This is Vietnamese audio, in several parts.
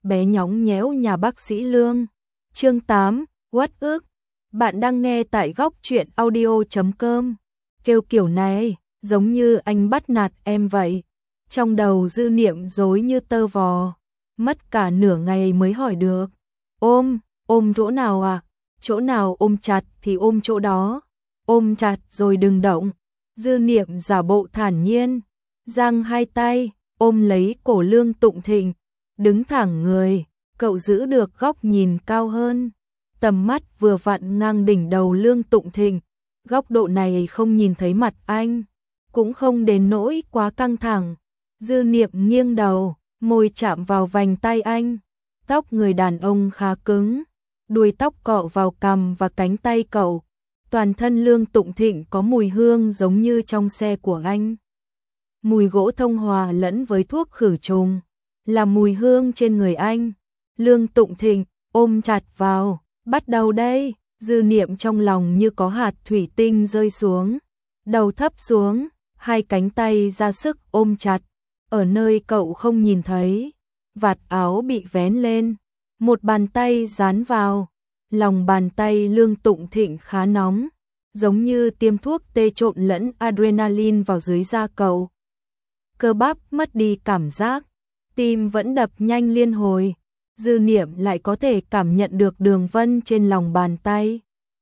bé nhõng nhẽo nhà bác sĩ Lương. Chương 8, uất ức. Bạn đang nghe tại góc truyện audio.com. Kêu kiểu này, giống như anh bắt nạt em vậy. Trong đầu Dư Niệm rối như tơ vò, mất cả nửa ngày mới hỏi được. Ôm chỗ nào à? Chỗ nào ôm chặt thì ôm chỗ đó. Ôm chặt rồi đừng động. Dư Niệm giả bộ thản nhiên, giang hai tay, ôm lấy cổ Lương Tụng Thịnh, đứng thẳng người, cậu giữ được góc nhìn cao hơn. Tầm mắt vừa vặn ngang đỉnh đầu Lương Tụng Thịnh, góc độ này không nhìn thấy mặt anh, cũng không đến nỗi quá căng thẳng. Dư Niệm nghiêng đầu, môi chạm vào vành tay anh, tóc người đàn ông khá cứng, đuôi tóc cọ vào cằm và cánh tay cậu. Toàn thân Lương Tụng Thịnh có mùi hương giống như trong xe của anh. Mùi gỗ thông hòa lẫn với thuốc khử trùng, là mùi hương trên người anh. Lương Tụng Thịnh ôm chặt vào, bắt đầu đây. Dư Niệm trong lòng như có hạt thủy tinh rơi xuống, đầu thấp xuống, hai cánh tay ra sức ôm chặt, ở nơi cậu không nhìn thấy. Vạt áo bị vén lên, một bàn tay dán vào. Lòng bàn tay Lương Tụng Thịnh khá nóng, giống như tiêm thuốc tê trộn lẫn adrenaline vào dưới da cậu. Cơ bắp mất đi cảm giác, tim vẫn đập nhanh liên hồi. Dư Niệm lại có thể cảm nhận được đường vân trên lòng bàn tay,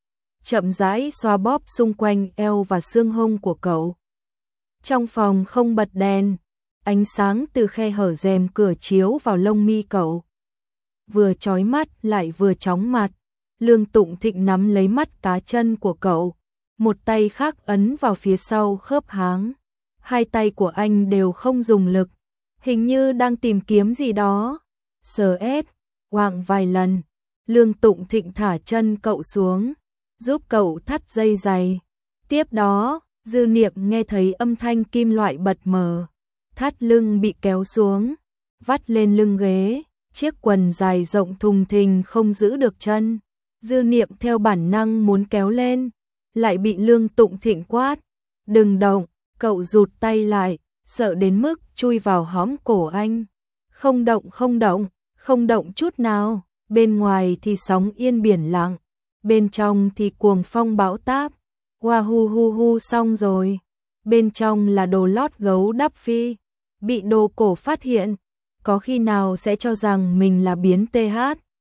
chậm rãi xoa bóp xung quanh eo và xương hông của cậu. Trong phòng không bật đèn, ánh sáng từ khe hở rèm cửa chiếu vào lông mi cậu, vừa chói mắt lại vừa chóng mặt. Lương Tụng Thịnh nắm lấy mắt cá chân của cậu, một tay khác ấn vào phía sau khớp háng. Hai tay của anh đều không dùng lực, hình như đang tìm kiếm gì đó. Sờ ét, quạng vài lần, Lương Tụng Thịnh thả chân cậu xuống, giúp cậu thắt dây giày. Tiếp đó, Dư Niệm nghe thấy âm thanh kim loại bật mở, thắt lưng bị kéo xuống, vắt lên lưng ghế, chiếc quần dài rộng thùng thình không giữ được chân. Dư Niệm theo bản năng muốn kéo lên, lại bị Lương Tụng Thịnh quát, đừng động. Cậu rụt tay lại, sợ đến mức chui vào hõm cổ anh. Không động, không động chút nào. Bên ngoài thì sóng yên biển lặng, bên trong thì cuồng phong bão táp. Hoa hu hu hu, xong rồi. Bên trong là đồ lót gấu đắp phi, bị đồ cổ phát hiện, có khi nào sẽ cho rằng mình là biến TH,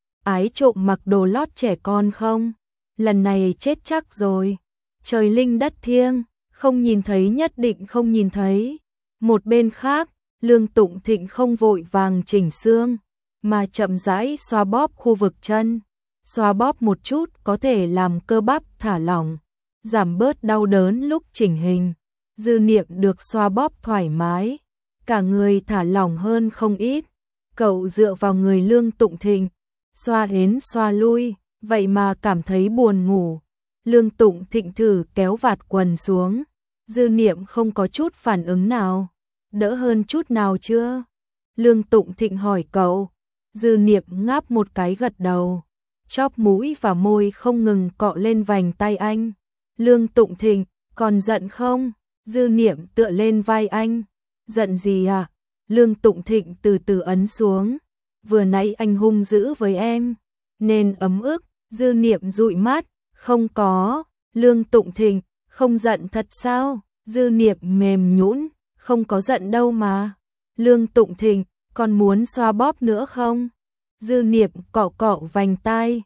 ái trộm mặc đồ lót trẻ con không? Lần này chết chắc rồi. Trời linh đất thiêng, không nhìn thấy nhất định không nhìn thấy. Một bên khác, Lương Tụng Thịnh không vội vàng chỉnh xương, mà chậm rãi xoa bóp khu vực chân. Xoa bóp một chút có thể làm cơ bắp thả lỏng, giảm bớt đau đớn lúc chỉnh hình. Dư Niệm được xoa bóp thoải mái, cả người thả lỏng hơn không ít. Cậu dựa vào người Lương Tụng Thịnh, xoa đến xoa lui, vậy mà cảm thấy buồn ngủ. Lương Tụng Thịnh thử kéo vạt quần xuống, Dư Niệm không có chút phản ứng nào. Đỡ hơn chút nào chưa? Lương Tụng Thịnh hỏi cậu. Dư Niệm ngáp một cái gật đầu, chóp mũi và môi không ngừng cọ lên vành tay anh. Lương Tụng Thịnh, còn giận không? Dư Niệm tựa lên vai anh. Giận gì à? Lương Tụng Thịnh từ từ ấn xuống. Vừa nãy anh hung dữ với em, nên ấm ức. Dư Niệm dụi mắt. Không có. Lương Tụng Thịnh, không giận thật sao? Dư Niệm mềm nhũn, không có giận đâu mà. Lương Tụng Thịnh, còn muốn xoa bóp nữa không? Dư Niệm cọ cọ vành tai.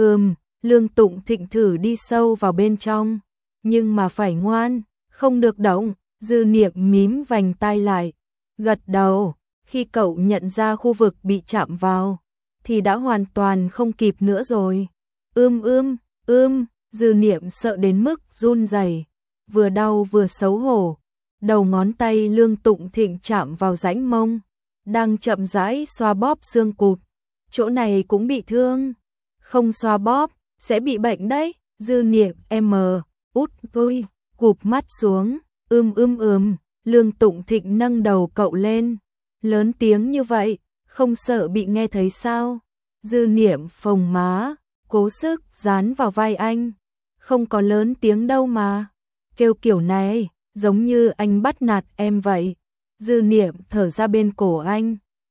Lương Tụng Thịnh thử đi sâu vào bên trong, nhưng mà phải ngoan, không được động. Dư Niệm mím vành tai lại, gật đầu. Khi cậu nhận ra khu vực bị chạm vào, thì đã hoàn toàn không kịp nữa rồi. Dư Niệm sợ đến mức run rẩy, vừa đau vừa xấu hổ. Đầu ngón tay Lương Tụng Thịnh chạm vào rãnh mông, đang chậm rãi xoa bóp xương cụt. Chỗ này cũng bị thương, không xoa bóp sẽ bị bệnh đấy. Dư Niệm cụp mắt xuống. Lương Tụng Thịnh nâng đầu cậu lên, lớn tiếng như vậy, không sợ bị nghe thấy sao? Dư Niệm phồng má, cố sức dán vào vai anh. Không có lớn tiếng đâu mà. Kêu kiểu này, giống như anh bắt nạt em vậy. Dư Niệm thở ra bên cổ anh,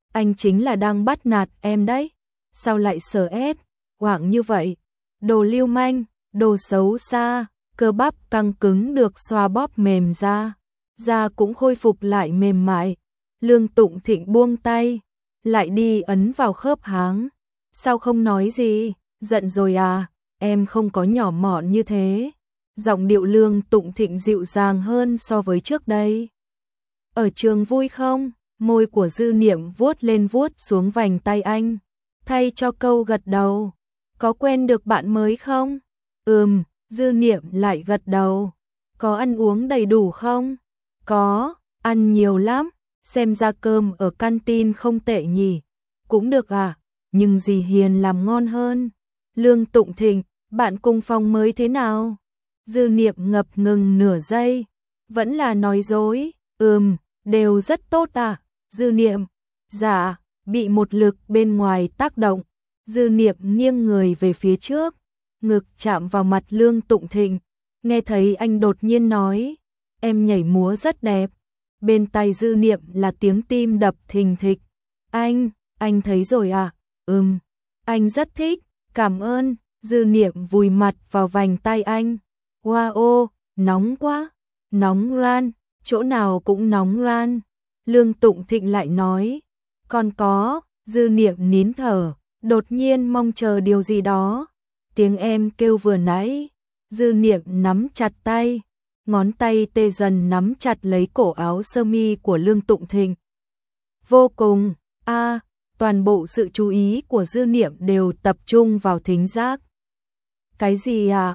anh chính là đang bắt nạt em đấy. Sao lại sờ ét, hoảng như vậy? Đồ lưu manh, đồ xấu xa, cơ bắp căng cứng được xoa bóp mềm ra, da cũng khôi phục lại mềm mại. Lương Tụng Thịnh buông tay, lại đi ấn vào khớp háng. Sao không nói gì, giận rồi à, em không có nhỏ mọn như thế. Giọng điệu Lương Tụng Thịnh dịu dàng hơn so với trước đây. Ở trường vui không? Môi của Dư Niệm vuốt lên vuốt xuống vành tay anh, thay cho câu gật đầu. Có quen được bạn mới không? Dư Niệm lại gật đầu. Có ăn uống đầy đủ không? Có, ăn nhiều lắm, xem ra cơm ở canteen không tệ nhỉ. Cũng được à, nhưng dì Hiền làm ngon hơn. Lương Tụng Thịnh, bạn cùng phòng mới thế nào? Dư Niệm ngập ngừng nửa giây, vẫn là nói dối. Đều rất tốt à? Dư Niệm, dạ, bị một lực bên ngoài tác động. Dư Niệm nghiêng người về phía trước, ngực chạm vào mặt Lương Tụng Thịnh, nghe thấy anh đột nhiên nói, em nhảy múa rất đẹp. Bên tai Dư Niệm là tiếng tim đập thình thịch. Anh thấy rồi à? Anh rất thích, cảm ơn. Dư Niệm vùi mặt vào vành tay anh. Wow, nóng quá, nóng ran, chỗ nào cũng nóng ran. Lương Tụng Thịnh lại nói, còn có. Dư Niệm nín thở, đột nhiên mong chờ điều gì đó. Tiếng em kêu vừa nãy. Dư Niệm nắm chặt tay, ngón tay tê dần nắm chặt lấy cổ áo sơ mi của Lương Tụng Thịnh. Vô cùng, toàn bộ sự chú ý của Dư Niệm đều tập trung vào thính giác. Cái gì à?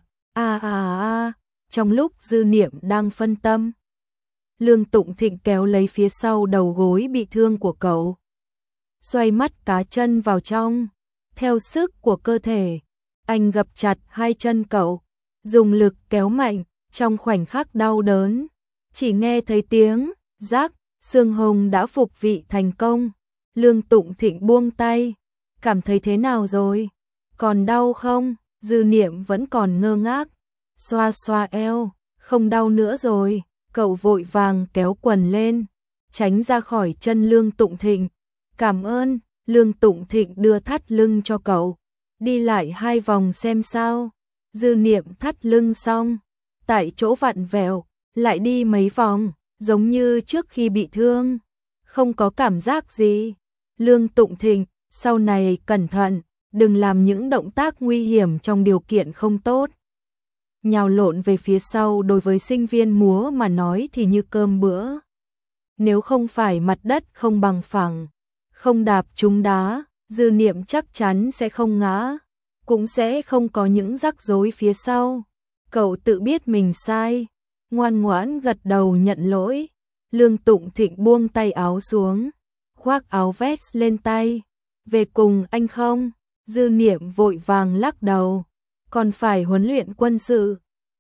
Trong lúc Dư Niệm đang phân tâm, Lương Tụng Thịnh kéo lấy phía sau đầu gối bị thương của cậu, xoay mắt cá chân vào trong, theo sức của cơ thể, anh gập chặt hai chân cậu, dùng lực kéo mạnh, trong khoảnh khắc đau đớn, chỉ nghe thấy tiếng rắc, xương hông đã phục vị thành công. Lương Tụng Thịnh buông tay, cảm thấy thế nào rồi? Còn đau không? Dư Niệm vẫn còn ngơ ngác, xoa xoa eo, không đau nữa rồi. Cậu vội vàng kéo quần lên, tránh ra khỏi chân Lương Tụng Thịnh. Cảm ơn. Lương Tụng Thịnh đưa thắt lưng cho cậu, đi lại 2 vòng xem sao. Dư Niệm thắt lưng xong, tại chỗ vặn vẹo, lại đi mấy vòng, giống như trước khi bị thương, không có cảm giác gì. Lương Tụng Thịnh, sau này cẩn thận, đừng làm những động tác nguy hiểm trong điều kiện không tốt. Nhào lộn về phía sau đối với sinh viên múa mà nói thì như cơm bữa. Nếu không phải mặt đất không bằng phẳng, không đạp trúng đá, Dư Niệm chắc chắn sẽ không ngã, cũng sẽ không có những rắc rối phía sau. Cậu tự biết mình sai, ngoan ngoãn gật đầu nhận lỗi. Lương Tụng Thịnh buông tay áo xuống, khoác áo vest lên tay. Về cùng anh không? Dư Niệm vội vàng lắc đầu. Còn phải huấn luyện quân sự.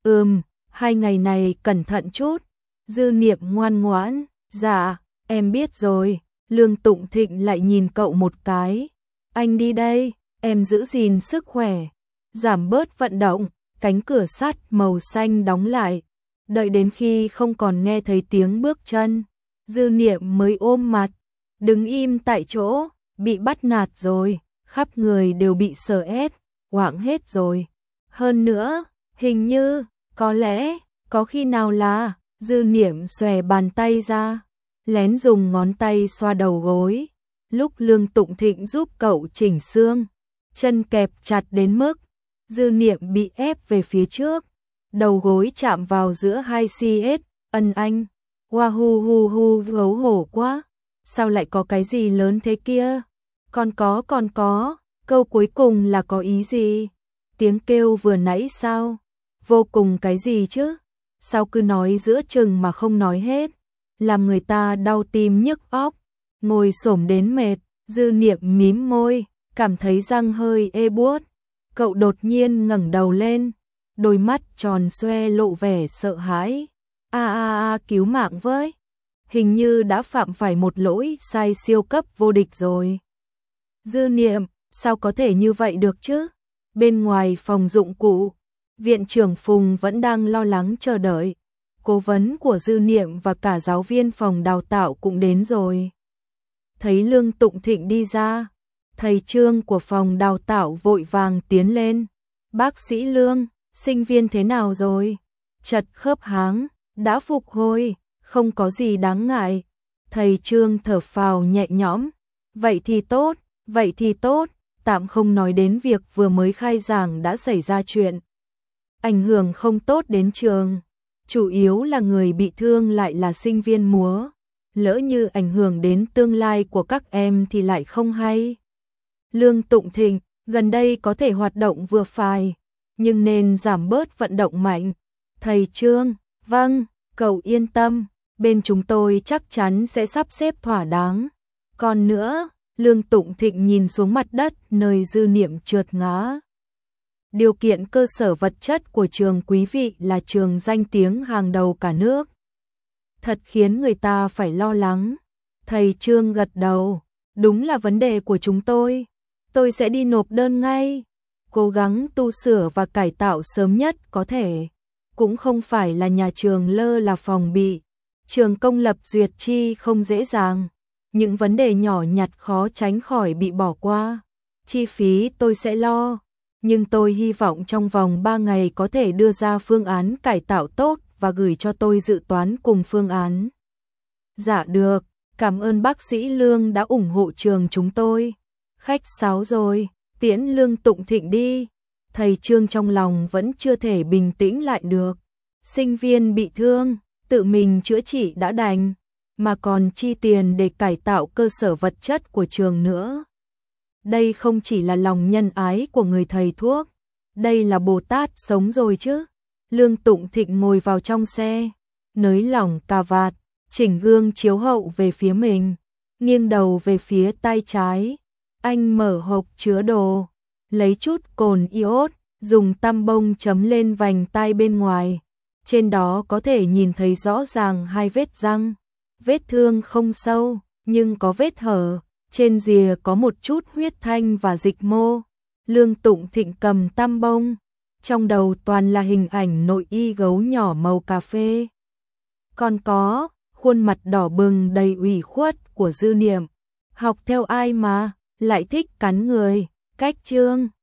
2 ngày này cẩn thận chút. Dư Niệm ngoan ngoãn. Dạ, em biết rồi. Lương Tụng Thịnh lại nhìn cậu một cái. Anh đi đây, em giữ gìn sức khỏe, giảm bớt vận động. Cánh cửa sắt màu xanh đóng lại. Đợi đến khi không còn nghe thấy tiếng bước chân, Dư Niệm mới ôm mặt, đứng im tại chỗ, bị bắt nạt rồi, khắp người đều bị sờ ét, hoảng hết rồi. Hơn nữa, hình như, có lẽ, có khi nào là, Dư Niệm xòe bàn tay ra, lén dùng ngón tay xoa đầu gối. Lúc Lương Tụng Thịnh giúp cậu chỉnh xương, chân kẹp chặt đến mức Dư Niệm bị ép về phía trước, đầu gối chạm vào giữa hai CS, anh. Hoa hu hu hu, gấu hổ quá. Sao lại có cái gì lớn thế kia? Còn có, câu cuối cùng là có ý gì? Tiếng kêu vừa nãy sao? Vô cùng cái gì chứ? Sao cứ nói giữa chừng mà không nói hết? Làm người ta đau tim nhức óc, ngồi xổm đến mệt. Dư Niệm mím môi, cảm thấy răng hơi ê buốt. Cậu đột nhiên ngẩng đầu lên, đôi mắt tròn xoe lộ vẻ sợ hãi. Cứu mạng với. Hình như đã phạm phải một lỗi sai siêu cấp vô địch rồi. Dư Niệm, sao có thể như vậy được chứ? Bên ngoài phòng dụng cụ, viện trưởng Phùng vẫn đang lo lắng chờ đợi. Cố vấn của Dư Niệm và cả giáo viên phòng đào tạo cũng đến rồi. thấy Lương Tụng Thịnh đi ra, thầy Trương của phòng đào tạo vội vàng tiến lên. Bác sĩ Lương, sinh viên thế nào rồi? Chật khớp háng, đã phục hồi, không có gì đáng ngại. Thầy Trương thở phào nhẹ nhõm. Vậy thì tốt, tạm không nói đến việc vừa mới khai giảng đã xảy ra chuyện ảnh hưởng không tốt đến trường. Chủ yếu là người bị thương lại là sinh viên múa. Lỡ như ảnh hưởng đến tương lai của các em thì lại không hay. Lương Tụng Thịnh, gần đây có thể hoạt động vừa phải, nhưng nên giảm bớt vận động mạnh. Thầy Trương, vâng, cậu yên tâm, bên chúng tôi chắc chắn sẽ sắp xếp thỏa đáng. Còn nữa, Lương Tụng Thịnh nhìn xuống mặt đất nơi dư niệm trượt ngã. Điều kiện cơ sở vật chất của trường quý vị là trường danh tiếng hàng đầu cả nước. Thật khiến người ta phải lo lắng. Thầy Trương gật đầu, đúng là vấn đề của chúng tôi sẽ đi nộp đơn ngay. Cố gắng tu sửa và cải tạo sớm nhất có thể. Cũng không phải là nhà trường lơ là phòng bị. Trường công lập duyệt chi không dễ dàng. Những vấn đề nhỏ nhặt khó tránh khỏi bị bỏ qua. Chi phí tôi sẽ lo. Nhưng tôi hy vọng trong vòng 3 ngày có thể đưa ra phương án cải tạo tốt và gửi cho tôi dự toán cùng phương án. Dạ được, cảm ơn bác sĩ Lương đã ủng hộ trường chúng tôi. Khách sáo rồi, tiễn Lương Tụng Thịnh đi. Thầy Trương trong lòng vẫn chưa thể bình tĩnh lại được. Sinh viên bị thương, tự mình chữa trị đã đành, mà còn chi tiền để cải tạo cơ sở vật chất của trường nữa. Đây không chỉ là lòng nhân ái của người thầy thuốc, đây là Bồ Tát sống rồi chứ. Lương Tụng Thịnh ngồi vào trong xe, nới lỏng cà vạt, chỉnh gương chiếu hậu về phía mình, nghiêng đầu về phía tay trái. Anh mở hộp chứa đồ, lấy chút cồn iốt, dùng tăm bông chấm lên vành tai bên ngoài. Trên đó có thể nhìn thấy rõ ràng 2 vết răng. Vết thương không sâu, nhưng có vết hở. Trên rìa có một chút huyết thanh và dịch mô. Lương Tụng Thịnh cầm tăm bông. Trong đầu toàn là hình ảnh nội y gấu nhỏ màu cà phê. Còn có, khuôn mặt đỏ bừng đầy ủy khuất của Dư Niệm. Học theo ai mà, lại thích cắn người, cách Trương.